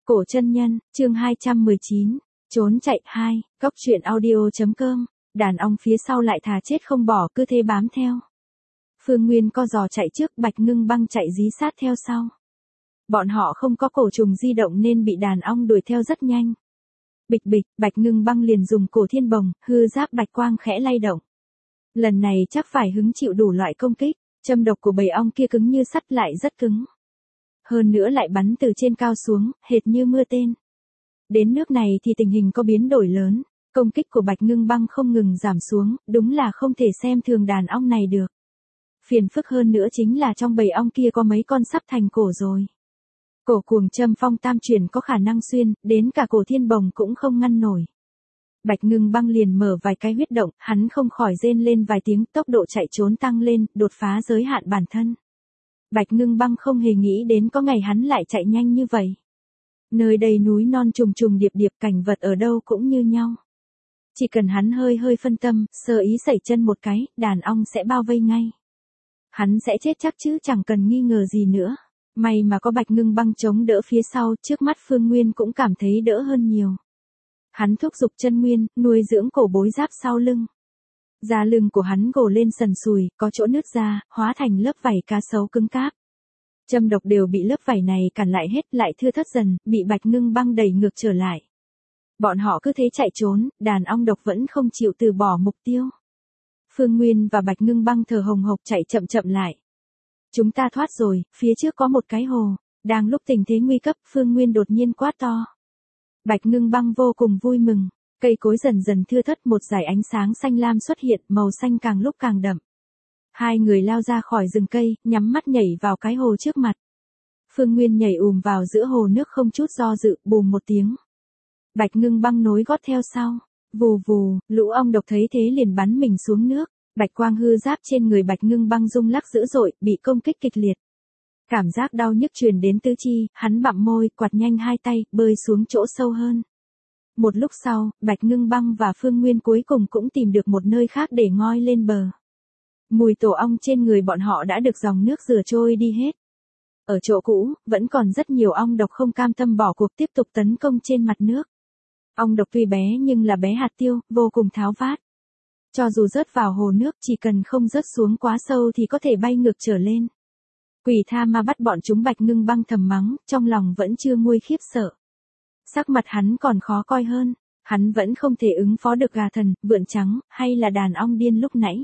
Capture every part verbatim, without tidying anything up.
Cổ chân nhân, chương hai trăm mười chín, trốn chạy hai, góc truyện audio.com, đàn ong phía sau lại thà chết không bỏ cứ thế bám theo. Phương Nguyên co giò chạy trước, Bạch Ngưng Băng chạy dí sát theo sau. Bọn họ không có cổ trùng di động nên bị đàn ong đuổi theo rất nhanh. Bịch bịch, Bạch Ngưng Băng liền dùng cổ thiên bồng, hư giáp bạch quang khẽ lay động. Lần này chắc phải hứng chịu đủ loại công kích, châm độc của bầy ong kia cứng như sắt lại rất cứng. Hơn nữa lại bắn từ trên cao xuống, hệt như mưa tên. Đến nước này thì tình hình có biến đổi lớn, công kích của Bạch Ngưng Băng không ngừng giảm xuống, đúng là không thể xem thường đàn ong này được. Phiền phức hơn nữa chính là trong bầy ong kia có mấy con sắp thành cổ rồi. Cổ cuồng châm phong tam truyền có khả năng xuyên, đến cả cổ thiên bồng cũng không ngăn nổi. Bạch Ngưng Băng liền mở vài cái huyết động, hắn không khỏi rên lên vài tiếng, tốc độ chạy trốn tăng lên, đột phá giới hạn bản thân. Bạch Ngưng Băng không hề nghĩ đến có ngày hắn lại chạy nhanh như vậy. Nơi đây núi non trùng trùng điệp điệp, cảnh vật ở đâu cũng như nhau. Chỉ cần hắn hơi hơi phân tâm, sơ ý sẩy chân một cái, đàn ong sẽ bao vây ngay. Hắn sẽ chết chắc chứ chẳng cần nghi ngờ gì nữa. May mà có Bạch Ngưng Băng chống đỡ phía sau, trước mắt Phương Nguyên cũng cảm thấy đỡ hơn nhiều. Hắn thúc giục chân nguyên, nuôi dưỡng cổ bối giáp sau lưng. Da lưng của hắn gồ lên sần sùi, có chỗ nứt ra, hóa thành lớp vảy cá sấu cứng cáp. Châm độc đều bị lớp vảy này cản lại hết, lại thưa thớt dần, bị Bạch Ngưng Băng đẩy ngược trở lại. Bọn họ cứ thế chạy trốn, đàn ong độc vẫn không chịu từ bỏ mục tiêu. Phương Nguyên và Bạch Ngưng Băng thở hồng hộc chạy chậm chậm lại. Chúng ta thoát rồi, phía trước có một cái hồ. Đang lúc tình thế nguy cấp, Phương Nguyên đột nhiên quát to. Bạch Ngưng Băng vô cùng vui mừng. Cây cối dần dần thưa thớt, một dải ánh sáng xanh lam xuất hiện, màu xanh càng lúc càng đậm. Hai người lao ra khỏi rừng cây, nhắm mắt nhảy vào cái hồ trước mặt. Phương Nguyên nhảy ùm vào giữa hồ nước không chút do dự, bùm một tiếng. Bạch Ngưng Băng nối gót theo sau. Vù vù, lũ ong độc thấy thế liền bắn mình xuống nước. Bạch quang hư giáp trên người Bạch Ngưng Băng rung lắc dữ dội, bị công kích kịch liệt. Cảm giác đau nhức truyền đến tứ chi, hắn bặm môi, quạt nhanh hai tay, bơi xuống chỗ sâu hơn. Một lúc sau, Bạch Ngưng Băng và Phương Nguyên cuối cùng cũng tìm được một nơi khác để ngoi lên bờ. Mùi tổ ong trên người bọn họ đã được dòng nước rửa trôi đi hết. Ở chỗ cũ, vẫn còn rất nhiều ong độc không cam tâm bỏ cuộc tiếp tục tấn công trên mặt nước. Ong độc tuy bé nhưng là bé hạt tiêu, vô cùng tháo vát. Cho dù rớt vào hồ nước, chỉ cần không rớt xuống quá sâu thì có thể bay ngược trở lên. Quỷ tha ma bắt bọn chúng. Bạch Ngưng Băng thầm mắng, trong lòng vẫn chưa nguôi khiếp sợ. Sắc mặt hắn còn khó coi hơn, hắn vẫn không thể ứng phó được gà thần, vượn trắng, hay là đàn ong điên lúc nãy.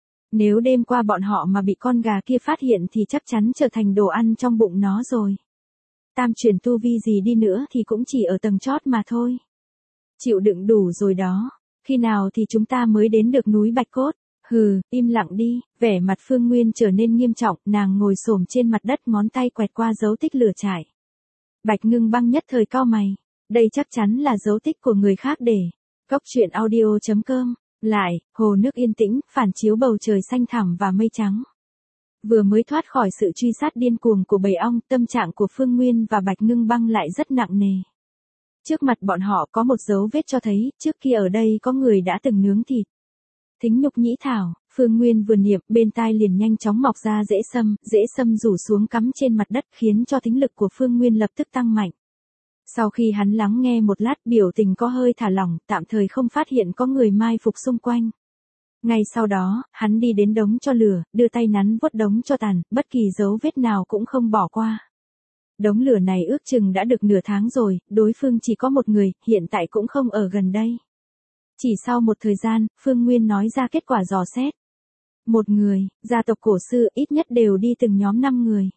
Nếu đêm qua bọn họ mà bị con gà kia phát hiện thì chắc chắn trở thành đồ ăn trong bụng nó rồi. Tam chuyển tu vi gì đi nữa thì cũng chỉ ở tầng chót mà thôi. Chịu đựng đủ rồi đó, khi nào thì chúng ta mới đến được núi Bạch Cốt? Hừ, im lặng đi. Vẻ mặt Phương Nguyên trở nên nghiêm trọng, nàng ngồi xổm trên mặt đất, ngón tay quẹt qua dấu tích lửa trại. Bạch Ngưng Băng nhất thời cau mày. Đây chắc chắn là dấu tích của người khác để. Góc truyện audio.com. Lại, hồ nước yên tĩnh, phản chiếu bầu trời xanh thẳm và mây trắng. Vừa mới thoát khỏi sự truy sát điên cuồng của bầy ong, tâm trạng của Phương Nguyên và Bạch Ngưng Băng lại rất nặng nề. Trước mặt bọn họ có một dấu vết cho thấy, trước kia ở đây có người đã từng nướng thịt. Thính nhục nhĩ thảo, Phương Nguyên vừa niệm, bên tai liền nhanh chóng mọc ra rễ sâm, rễ sâm rủ xuống cắm trên mặt đất khiến cho thính lực của Phương Nguyên lập tức tăng mạnh. Sau khi hắn lắng nghe một lát, biểu tình có hơi thả lỏng, tạm thời không phát hiện có người mai phục xung quanh. Ngay sau đó, hắn đi đến đống tro lửa, đưa tay nắn vuốt đống tro tàn, bất kỳ dấu vết nào cũng không bỏ qua. Đống lửa này ước chừng đã được nửa tháng rồi, đối phương chỉ có một người, hiện tại cũng không ở gần đây. Chỉ sau một thời gian, Phương Nguyên nói ra kết quả dò xét. Một người, gia tộc cổ sư, ít nhất đều đi từng nhóm năm người.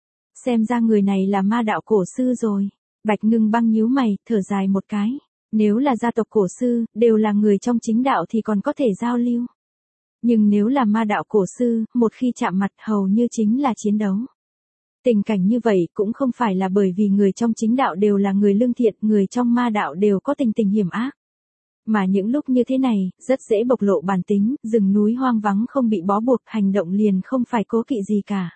Xem ra người này là ma đạo cổ sư rồi. Bạch Ngưng Băng nhíu mày, thở dài một cái. Nếu là gia tộc cổ sư, đều là người trong chính đạo thì còn có thể giao lưu. Nhưng nếu là ma đạo cổ sư, một khi chạm mặt hầu như chính là chiến đấu. Tình cảnh như vậy cũng không phải là bởi vì người trong chính đạo đều là người lương thiện, người trong ma đạo đều có tình tình hiểm ác. Mà những lúc như thế này, rất dễ bộc lộ bản tính, rừng núi hoang vắng không bị bó buộc, hành động liền không phải cố kỵ gì cả.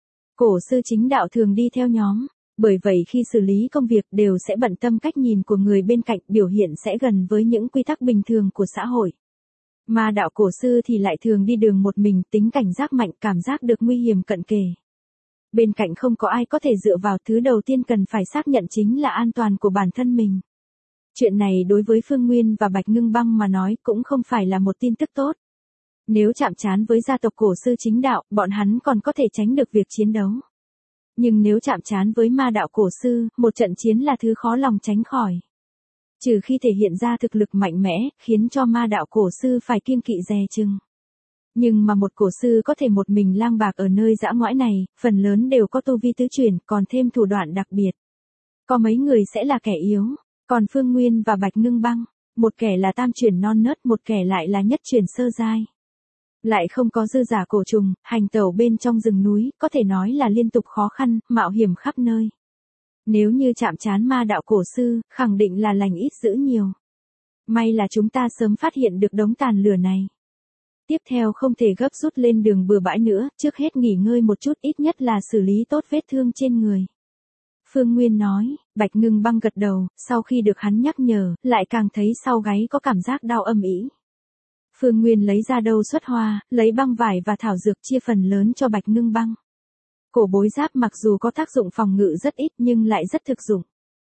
Cổ sư chính đạo thường đi theo nhóm, bởi vậy khi xử lý công việc đều sẽ bận tâm cách nhìn của người bên cạnh, biểu hiện sẽ gần với những quy tắc bình thường của xã hội. Ma đạo cổ sư thì lại thường đi đường một mình, tính cảnh giác mạnh, cảm giác được nguy hiểm cận kề. Bên cạnh không có ai có thể dựa vào, thứ đầu tiên cần phải xác nhận chính là an toàn của bản thân mình. Chuyện này đối với Phương Nguyên và Bạch Ngưng Băng mà nói cũng không phải là một tin tức tốt. Nếu chạm trán với gia tộc cổ sư chính đạo, bọn hắn còn có thể tránh được việc chiến đấu. Nhưng nếu chạm trán với ma đạo cổ sư, một trận chiến là thứ khó lòng tránh khỏi. Trừ khi thể hiện ra thực lực mạnh mẽ, khiến cho ma đạo cổ sư phải kiêng kỵ dè chừng. Nhưng mà một cổ sư có thể một mình lang bạc ở nơi dã ngoại này, phần lớn đều có tu vi tứ chuyển, còn thêm thủ đoạn đặc biệt. Có mấy người sẽ là kẻ yếu, còn Phương Nguyên và Bạch Ngưng Băng, một kẻ là tam chuyển non nớt, một kẻ lại là nhất chuyển sơ giai. Lại không có dư giả cổ trùng, hành tẩu bên trong rừng núi, có thể nói là liên tục khó khăn, mạo hiểm khắp nơi. Nếu như chạm trán ma đạo cổ sư, khẳng định là lành ít dữ nhiều. May là chúng ta sớm phát hiện được đống tàn lửa này. Tiếp theo không thể gấp rút lên đường bừa bãi nữa, trước hết nghỉ ngơi một chút, ít nhất là xử lý tốt vết thương trên người. Phương Nguyên nói. Bạch Ngưng Băng gật đầu, sau khi được hắn nhắc nhở, lại càng thấy sau gáy có cảm giác đau âm ỉ. Phương Nguyên lấy ra đâu xuất hoa, lấy băng vải và thảo dược chia phần lớn cho Bạch Ngưng Băng. Cổ bối giáp mặc dù có tác dụng phòng ngự rất ít nhưng lại rất thực dụng.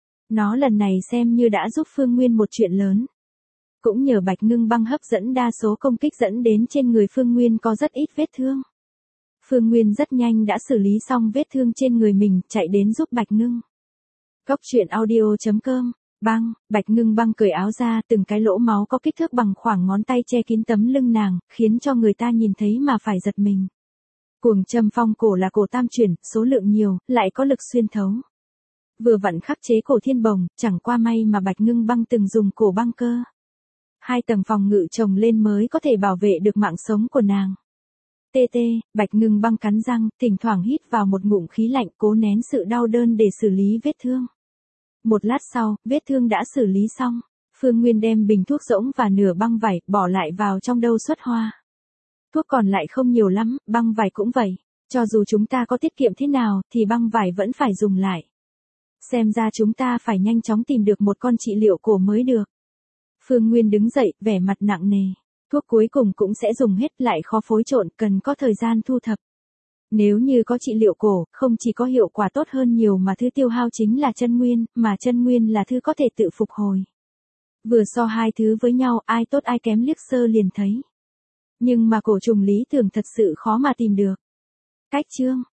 Nó lần này xem như đã giúp Phương Nguyên một chuyện lớn. Cũng nhờ Bạch Ngưng Băng hấp dẫn đa số công kích dẫn đến trên người Phương Nguyên có rất ít vết thương. Phương Nguyên rất nhanh đã xử lý xong vết thương trên người mình, chạy đến giúp Bạch Ngưng. Góc truyện audio chấm com. Băng, Bạch Ngưng Băng cởi áo ra, từng cái lỗ máu có kích thước bằng khoảng ngón tay che kín tấm lưng nàng, khiến cho người ta nhìn thấy mà phải giật mình. Cuồng châm phong cổ là cổ tam chuyển, số lượng nhiều, lại có lực xuyên thấu. Vừa vặn khắc chế cổ thiên bồng, chẳng qua may mà Bạch Ngưng Băng từng dùng cổ băng cơ. Hai tầng phòng ngự chồng lên mới có thể bảo vệ được mạng sống của nàng. Tê tê, Bạch Ngưng Băng cắn răng, thỉnh thoảng hít vào một ngụm khí lạnh, cố nén sự đau đớn để xử lý vết thương. Một lát sau, vết thương đã xử lý xong. Phương Nguyên đem bình thuốc rỗng và nửa băng vải, bỏ lại vào trong đâu xuất hoa. Thuốc còn lại không nhiều lắm, băng vải cũng vậy. Cho dù chúng ta có tiết kiệm thế nào, thì băng vải vẫn phải dùng lại. Xem ra chúng ta phải nhanh chóng tìm được một con trị liệu cổ mới được. Phương Nguyên đứng dậy, vẻ mặt nặng nề. Thuốc cuối cùng cũng sẽ dùng hết, lại khó phối trộn, cần có thời gian thu thập. Nếu như có trị liệu cổ, không chỉ có hiệu quả tốt hơn nhiều mà thứ tiêu hao chính là chân nguyên, mà chân nguyên là thứ có thể tự phục hồi. Vừa so hai thứ với nhau, ai tốt ai kém liếc sơ liền thấy. Nhưng mà cổ trùng lý tưởng thật sự khó mà tìm được. Cách chương